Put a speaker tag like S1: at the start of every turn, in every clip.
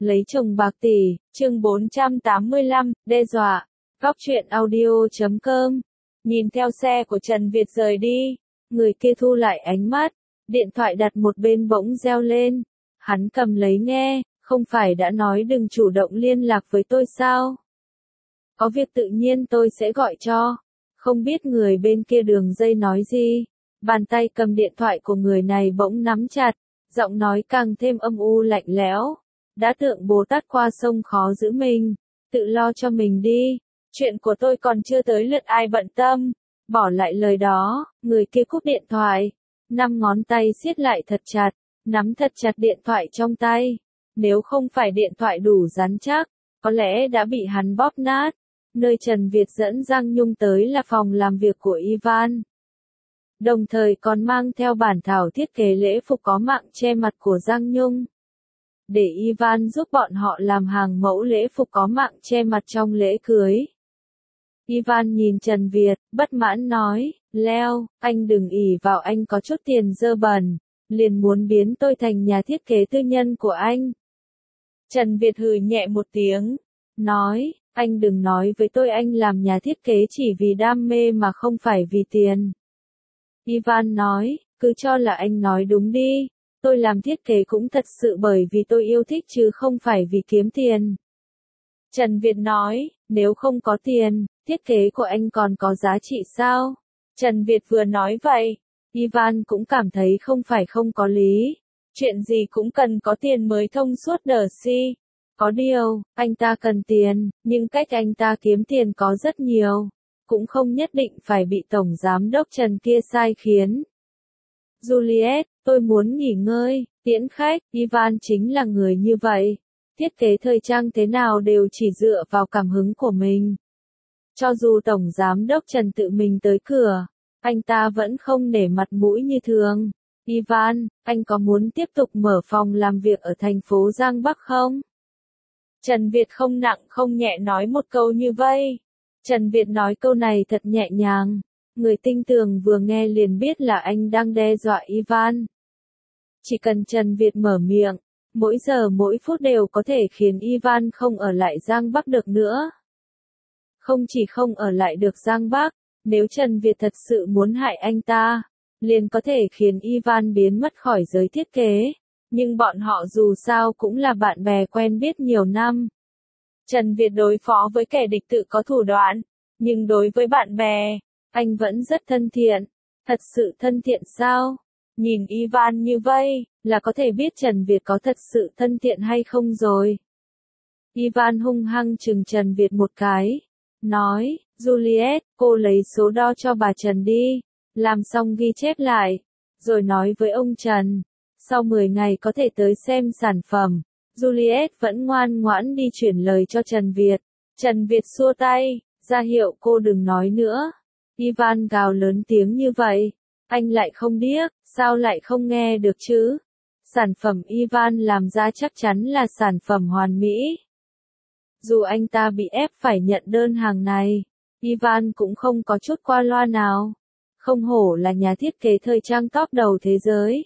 S1: Lấy chồng bạc tỷ, chương 485, đe dọa. Góc truyện audio.com. Nhìn theo xe của Trần Việt rời đi, người kia thu lại ánh mắt, điện thoại đặt một bên bỗng reo lên. Hắn cầm lấy nghe, không phải đã nói đừng chủ động liên lạc với tôi sao? Có việc tự nhiên tôi sẽ gọi cho. Không biết người bên kia đường dây nói gì. Bàn tay cầm điện thoại của người này bỗng nắm chặt, giọng nói càng thêm âm u lạnh lẽo. Đã tượng Bồ Tát qua sông khó giữ mình, tự lo cho mình đi, chuyện của tôi còn chưa tới lượt ai bận tâm. Bỏ lại lời đó, người kia cúp điện thoại, 5 ngón tay siết lại thật chặt, nắm thật chặt điện thoại trong tay. Nếu không phải điện thoại đủ rắn chắc, có lẽ đã bị hắn bóp nát. Nơi Trần Việt dẫn Giang Nhung tới là phòng làm việc của Ivan. Đồng thời còn mang theo bản thảo thiết kế lễ phục có mạng che mặt của Giang Nhung. Để Ivan giúp bọn họ làm hàng mẫu lễ phục có mạng che mặt trong lễ cưới. Ivan nhìn Trần Việt, bất mãn nói, Leo, anh đừng ỷ vào anh có chút tiền dơ bẩn, liền muốn biến tôi thành nhà thiết kế tư nhân của anh. Trần Việt hừ nhẹ một tiếng, nói, anh đừng nói với tôi anh làm nhà thiết kế chỉ vì đam mê mà không phải vì tiền. Ivan nói, cứ cho là anh nói đúng đi, tôi làm thiết kế cũng thật sự bởi vì tôi yêu thích chứ không phải vì kiếm tiền. Trần Việt nói, nếu không có tiền, thiết kế của anh còn có giá trị sao? Trần Việt vừa nói vậy, Ivan cũng cảm thấy không phải không có lý. Chuyện gì cũng cần có tiền mới thông suốt đờ si. Có điều, anh ta cần tiền, nhưng cách anh ta kiếm tiền có rất nhiều. Cũng không nhất định phải bị Tổng Giám đốc Trần kia sai khiến. Juliet, tôi muốn nghỉ ngơi, tiễn khách, Ivan chính là người như vậy. Thiết kế thời trang thế nào đều chỉ dựa vào cảm hứng của mình. Cho dù Tổng Giám đốc Trần tự mình tới cửa, anh ta vẫn không nể mặt mũi như thường. Ivan, anh có muốn tiếp tục mở phòng làm việc ở thành phố Giang Bắc không? Trần Việt không nặng không nhẹ nói một câu như vậy. Trần Việt nói câu này thật nhẹ nhàng. Người tinh tường vừa nghe liền biết là anh đang đe dọa Ivan. Chỉ cần Trần Việt mở miệng, mỗi giờ mỗi phút đều có thể khiến Ivan không ở lại Giang Bắc được nữa. Không chỉ không ở lại được Giang Bắc, nếu Trần Việt thật sự muốn hại anh ta, liền có thể khiến Ivan biến mất khỏi giới thiết kế. Nhưng bọn họ dù sao cũng là bạn bè quen biết nhiều năm. Trần Việt đối phó với kẻ địch tự có thủ đoạn, nhưng đối với bạn bè, anh vẫn rất thân thiện. Thật sự thân thiện sao? Nhìn Ivan như vậy, là có thể biết Trần Việt có thật sự thân thiện hay không rồi. Ivan hung hăng chừng Trần Việt một cái, nói, Juliet, cô lấy số đo cho bà Trần đi, làm xong ghi chép lại, rồi nói với ông Trần, sau 10 ngày có thể tới xem sản phẩm. Juliet vẫn ngoan ngoãn đi chuyển lời cho Trần Việt. Trần Việt xua tay, ra hiệu cô đừng nói nữa. Ivan gào lớn tiếng như vậy. Anh lại không điếc, sao lại không nghe được chứ? Sản phẩm Ivan làm ra chắc chắn là sản phẩm hoàn mỹ. Dù anh ta bị ép phải nhận đơn hàng này, Ivan cũng không có chút qua loa nào. Không hổ là nhà thiết kế thời trang top đầu thế giới.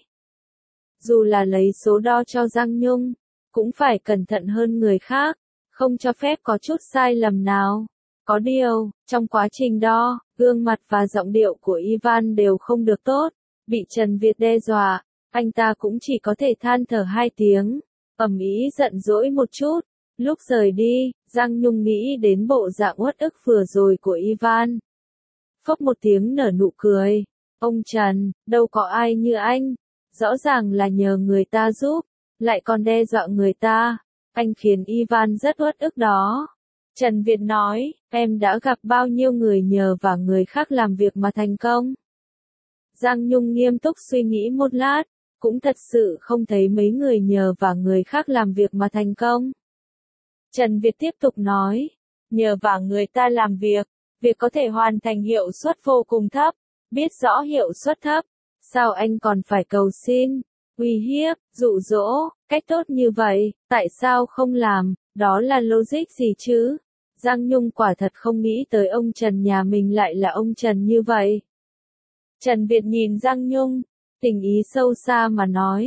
S1: Dù là lấy số đo cho Giang Nhung, cũng phải cẩn thận hơn người khác, không cho phép có chút sai lầm nào. Có điều, trong quá trình đo, gương mặt và giọng điệu của Ivan đều không được tốt, bị Trần Việt đe dọa, anh ta cũng chỉ có thể than thở 2 tiếng, ầm ĩ giận dỗi một chút. Lúc rời đi, Giang Nhung nghĩ đến bộ dạng uất ức vừa rồi của Ivan. Phốc một tiếng nở nụ cười, ông Trần, đâu có ai như anh, rõ ràng là nhờ người ta giúp, lại còn đe dọa người ta, anh khiến Ivan rất uất ức đó. Trần Việt nói, em đã gặp bao nhiêu người nhờ và người khác làm việc mà thành công? Giang Nhung nghiêm túc suy nghĩ một lát, cũng thật sự không thấy mấy người nhờ và người khác làm việc mà thành công. Trần Việt tiếp tục nói, nhờ và người ta làm việc có thể hoàn thành hiệu suất vô cùng thấp, biết rõ hiệu suất thấp, sao anh còn phải cầu xin, uy hiếp, dụ dỗ, cách tốt như vậy, tại sao không làm, đó là logic gì chứ? Giang Nhung quả thật không nghĩ tới ông Trần nhà mình lại là ông Trần như vậy. Trần Việt nhìn Giang Nhung, tình ý sâu xa mà nói,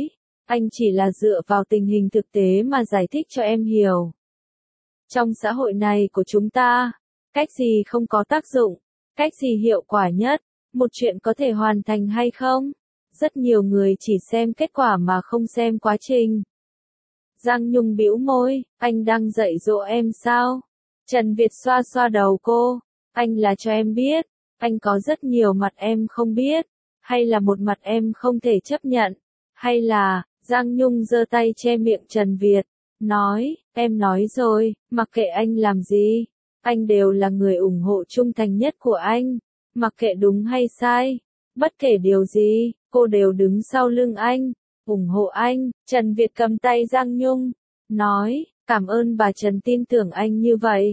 S1: anh chỉ là dựa vào tình hình thực tế mà giải thích cho em hiểu. Trong xã hội này của chúng ta, cách gì không có tác dụng, cách gì hiệu quả nhất, một chuyện có thể hoàn thành hay không? Rất nhiều người chỉ xem kết quả mà không xem quá trình. Giang Nhung bĩu môi, anh đang dạy dỗ em sao? Trần Việt xoa xoa đầu cô, anh là cho em biết, anh có rất nhiều mặt em không biết, hay là một mặt em không thể chấp nhận, hay là, Giang Nhung giơ tay che miệng Trần Việt, nói, em nói rồi, mặc kệ anh làm gì, anh đều là người ủng hộ trung thành nhất của anh, mặc kệ đúng hay sai, bất kể điều gì, cô đều đứng sau lưng anh, ủng hộ anh. Trần Việt cầm tay Giang Nhung, nói, cảm ơn bà Trần tin tưởng anh như vậy.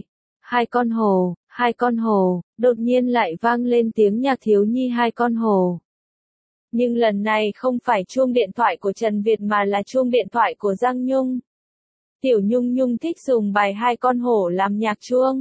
S1: Hai con hồ, đột nhiên lại vang lên tiếng nhạc thiếu nhi hai con hồ. Nhưng lần này không phải chuông điện thoại của Trần Việt mà là chuông điện thoại của Giang Nhung. Tiểu Nhung Nhung thích dùng bài hai con hổ làm nhạc chuông.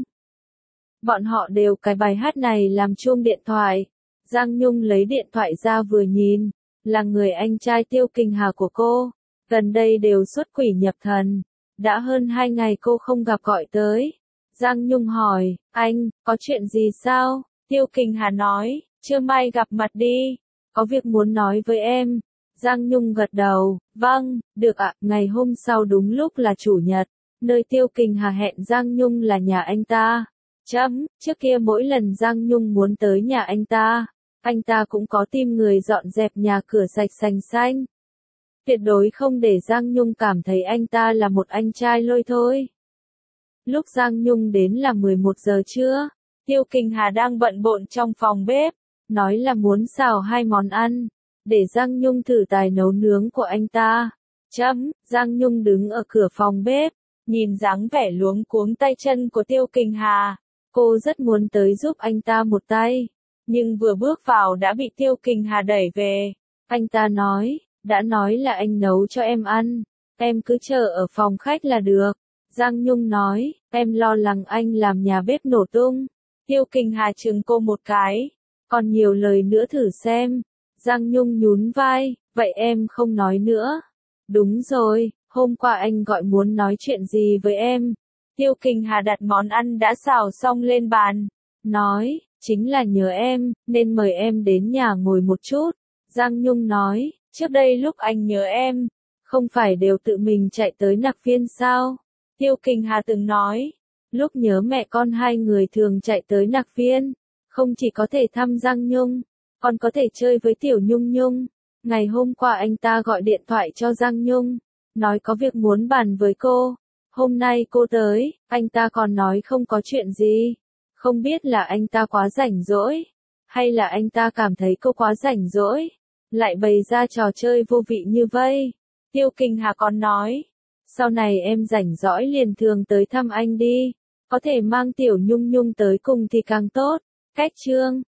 S1: Bọn họ đều cài bài hát này làm chuông điện thoại. Giang Nhung lấy điện thoại ra vừa nhìn, là người anh trai Tiêu Kình Hà của cô. Gần đây đều xuất quỷ nhập thần. Đã hơn 2 ngày cô không gặp gọi tới. Giang Nhung hỏi, anh, có chuyện gì sao? Tiêu Kình Hà nói, trưa mai gặp mặt đi. Có việc muốn nói với em. Giang Nhung gật đầu, vâng, được ạ. Ngày hôm sau đúng lúc là chủ nhật, nơi Tiêu Kình Hà hẹn Giang Nhung là nhà anh ta. Trước kia mỗi lần Giang Nhung muốn tới nhà anh ta cũng có team người dọn dẹp nhà cửa sạch sành xanh. Tuyệt đối không để Giang Nhung cảm thấy anh ta là một anh trai lôi thôi. Lúc Giang Nhung đến là 11 giờ trưa, Tiêu Kình Hà đang bận bộn trong phòng bếp, nói là muốn xào 2 món ăn, để Giang Nhung thử tài nấu nướng của anh ta. Giang Nhung đứng ở cửa phòng bếp, nhìn dáng vẻ luống cuống tay chân của Tiêu Kình Hà. Cô rất muốn tới giúp anh ta một tay, nhưng vừa bước vào đã bị Tiêu Kình Hà đẩy về. Anh ta nói, đã nói là anh nấu cho em ăn, em cứ chờ ở phòng khách là được. Giang Nhung nói, em lo lắng anh làm nhà bếp nổ tung. Tiêu Kình Hà chừng cô một cái, còn nhiều lời nữa thử xem. Giang Nhung nhún vai, vậy em không nói nữa. Đúng rồi, hôm qua anh gọi muốn nói chuyện gì với em. Tiêu Kình Hà đặt món ăn đã xào xong lên bàn, nói, chính là nhớ em, nên mời em đến nhà ngồi một chút. Giang Nhung nói, trước đây lúc anh nhớ em, không phải đều tự mình chạy tới Nạc Viên sao? Tiêu Kình Hà từng nói, lúc nhớ mẹ con hai người thường chạy tới Nạc Viên, không chỉ có thể thăm Giang Nhung, còn có thể chơi với Tiểu Nhung Nhung. Ngày hôm qua anh ta gọi điện thoại cho Giang Nhung, nói có việc muốn bàn với cô. Hôm nay cô tới, anh ta còn nói không có chuyện gì. Không biết là anh ta quá rảnh rỗi, hay là anh ta cảm thấy cô quá rảnh rỗi, lại bày ra trò chơi vô vị như vây. Tiêu Kình Hà còn nói, sau này em rảnh rỗi liền thường tới thăm anh đi, có thể mang Tiểu Nhung Nhung tới cùng thì càng tốt. Cách chương